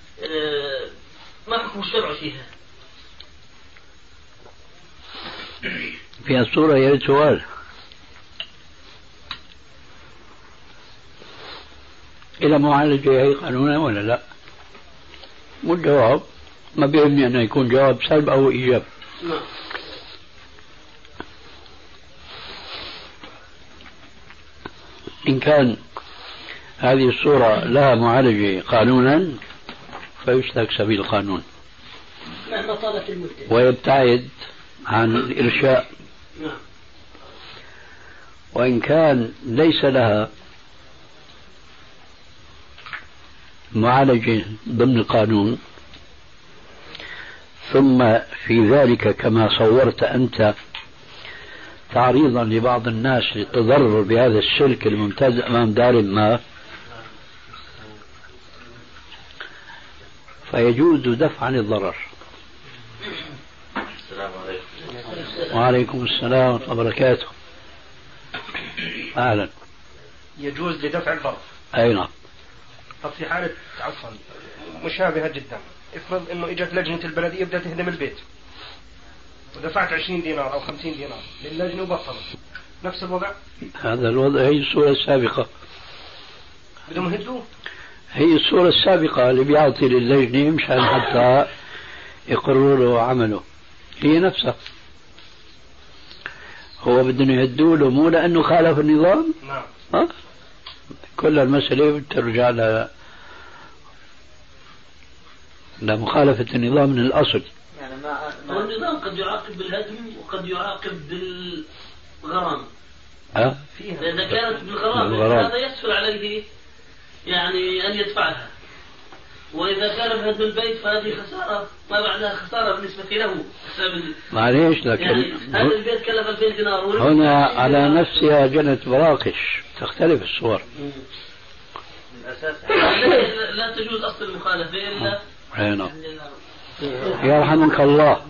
ما حكم الشرع فيها؟ في الصورة يا سؤال إلى معالجة هي قانونا ولا لا؟ مو الجواب، ما بيهمني أن يكون جواب سلب أو إيجاب. نعم. إن كان هذه الصورة لها معالجة قانونا فيسلك سبيل القانون مهما طالت المدة ويبتعد عن الإرشاء. نعم. وإن كان ليس لها معالجة ضمن القانون، ثم في ذلك كما صورت أنت تعريضا لبعض الناس للتضرر بهذا السلك الممتاز أمام دار ما، فيجوز دفع عن الضرر. السلام عليكم. وعليكم السلام ورحمة الله وبركاته. أهلا. يجوز لدفع الضرر. أي نعم. طب في حالة عفوا مشابهة جدا، افرض انه اجت لجنة البلدية بدها تهدم البيت ودفعت 20 دينار او 50 دينار للجنة وبطلت، نفس الوضع؟ هذا الوضع هي الصورة السابقة. بدهم يهدوه؟ هي الصورة السابقة اللي بيعطي للجنة مشان حتى يقرروا له عمله، هي نفسها. هو بدهم يهدوا له مو لأنه خالف النظام. نعم. كل المسألة بترجع لمخالفة النظام من الأصل. يعني والنظام قد يعاقب بالهدم وقد يعاقب بالغرام. إذا كانت بالغرام هذا يسهل عليه يعني أن يدفعها، وإذا كان بهدم البيت فهذه خسارة ما بعدها خسارة بالنسبة له. معليش لكن يعني هذا البيت كلف 2000 دينار هنا على نفسها جنة براقش، تختلف الصور. لا تجوز أصل المخالفة إلا هنا. يرحمك الله.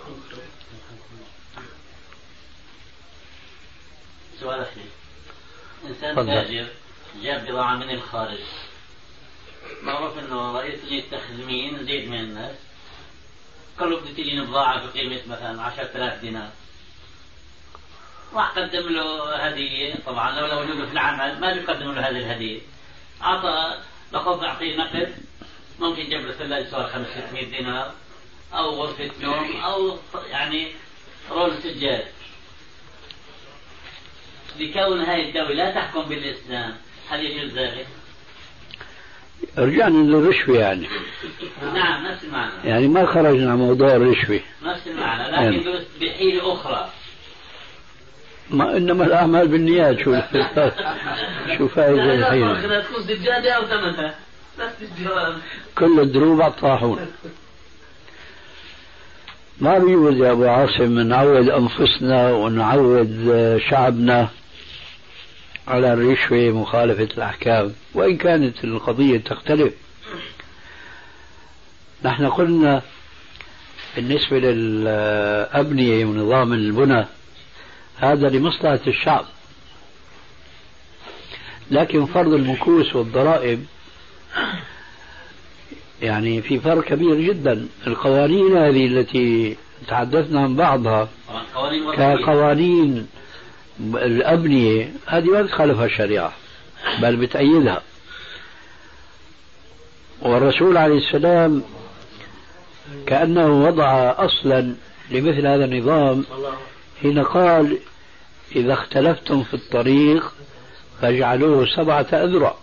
سؤال أخير. إنسان تاجر جاب بضاعة من الخارج، معروف انه رئيس لجنة التخزين زيد من الناس، قال له بدي تجيني بضاعة بقيمة مثلا 10,000 دينار، راح قدم له هدية. طبعا لو وجوده في العمل ما بيقدم له هذه الهدية، أعطى لخوف يعطيه نقد، ممكن جاب له ثلاجة صار 500 دينار أو غرفة نوم أو يعني رول سجاد. بكون هاي الدولة لا تحكم بالإسلام، هل يجوز ذلك؟ رجعنا للرشوة يعني. نعم نفس المعنى. يعني ما خرجنا عن موضوع الرشوة. نفس المعنى، لكن يعني بحيلة أخرى. ما إنما الأعمال بالنيات. شو فائدة الحيلة؟ لا تكون زجاجة أو ثمنها بس الجواب. كل الدروب على الطاحون. ما بيجوز يا أبو عاصم نعود أنفسنا ونعود شعبنا على الرشوة مخالفة الأحكام، وإن كانت القضية تختلف. نحن قلنا بالنسبة للأبنية ونظام البنى هذا لمصلحة الشعب، لكن فرض المكوس والضرائب يعني في فرق كبير جدا. القوانين هذه التي تحدثنا عن بعضها كقوانين الأبنية هذه ما تخالفها الشريعة بل بتأيدها. والرسول عليه السلام كأنه وضع أصلا لمثل هذا النظام حين قال إذا اختلفتم في الطريق فاجعلوه 7 أذرع.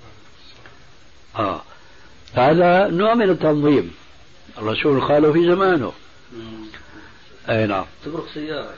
هذا نوع من التنظيم الرسول قاله في زمانه. أي نعم. تبرق سيارة.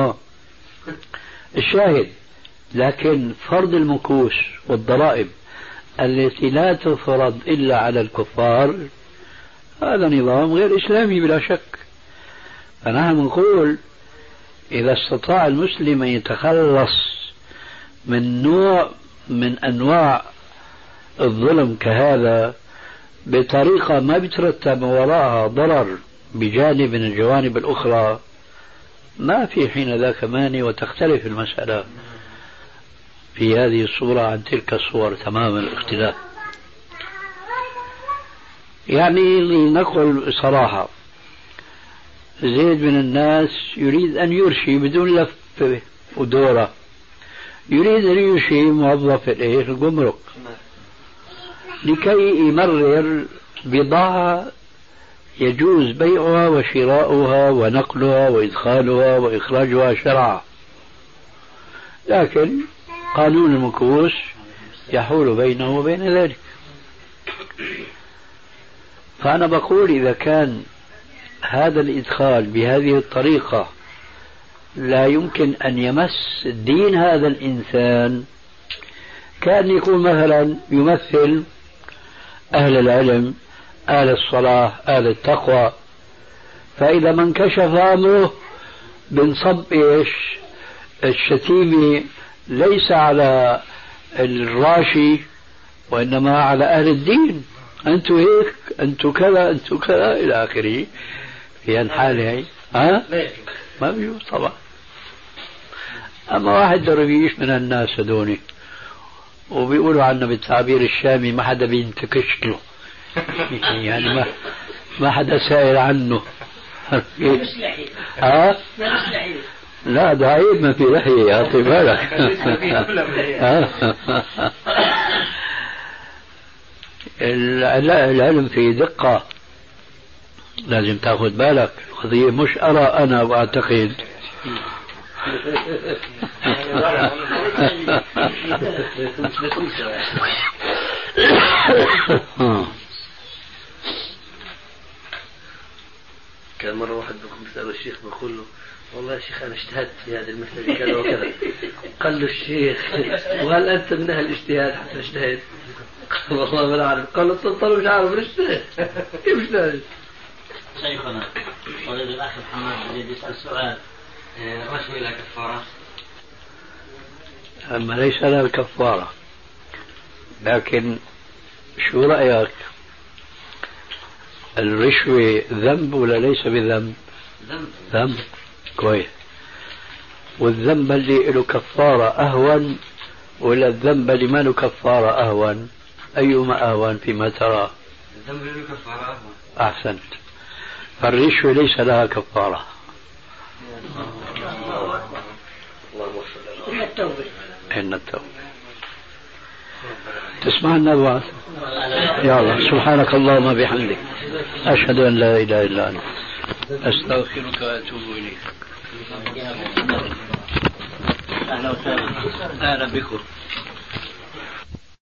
الشاهد لكن فرض المكوس والضرائب التي لا تفرض إلا على الكفار هذا نظام غير إسلامي بلا شك. فنحن نقول إذا استطاع المسلم أن يتخلص من نوع من أنواع الظلم كهذا بطريقة ما بيترتب وراءها ضرر بجانب من الجوانب الأخرى ما في حين ذاك مانع، وتختلف المسألة في هذه الصورة عن تلك الصور تماما الاختلاف. يعني لنقل صراحة زيد من الناس يريد أن يرشي بدون لف ودورة، يريد أن يرشي موظف الجمرك لكي يمرر بضاعة يجوز بيعها وشراؤها ونقلها وإدخالها وإخراجها شرعا، لكن قانون المكوس يحول بينه وبين ذلك. فأنا بقول إذا كان هذا الإدخال بهذه الطريقة لا يمكن أن يمس دين هذا الإنسان، كان يكون مثلا يمثل أهل العلم، أهل الصلاة، أهل التقوى، فإذا ما انكشف أمره بنصب الشتيمة ليس على الراشي وإنما على أهل الدين، أنتوا هيك، أنتوا كذا، أنتوا كذا إلى آخره. في الحالة ما بيجوز طبعا. أما واحد درويش من الناس هذوني وبيقولوا عنه بالتعبير الشامي ما حدا بينتكش له يعني ما حدا سائل عنه. لا ده عيب ما في لحية، أعطي بالك. العلم في دقة، لازم تاخذ بالك. قضية مش أرى أنا وأعتقد. كان مرة واحد بيسأله الشيخ بيقول له والله يا شيخ أنا اجتهدت في هذه المسألة كذا وكذا. قال له الشيخ وهل أنت من أهل الاجتهاد حتى اجتهد؟ قال والله ما أعرف. قال له السلطان مش عارف اجتهد كيف اجتهد؟ شيخنا أريد الأخ محمد يريد يسأل سؤال، رشوة إلى كفارة؟ أما ليس لها الكفارة، لكن شو رأيك؟ الرشوة ذنب ولا ليس بذنب؟ ذنب. كويس. والذنب اللي له كفارة أهون ولا الذنب اللي ما له كفارة أهون؟ أيهما أهون فيما ترى؟ الذنب اللي له كفارة أهون. أحسنت. فالرشوة ليس لها كفارة. إن التوبة. تسمع النبوة؟ يا الله سبحانك اللهم بحمدك أشهد أن لا إله إلا أنت أستغفرك وأتوب إليك. أهلا بكم.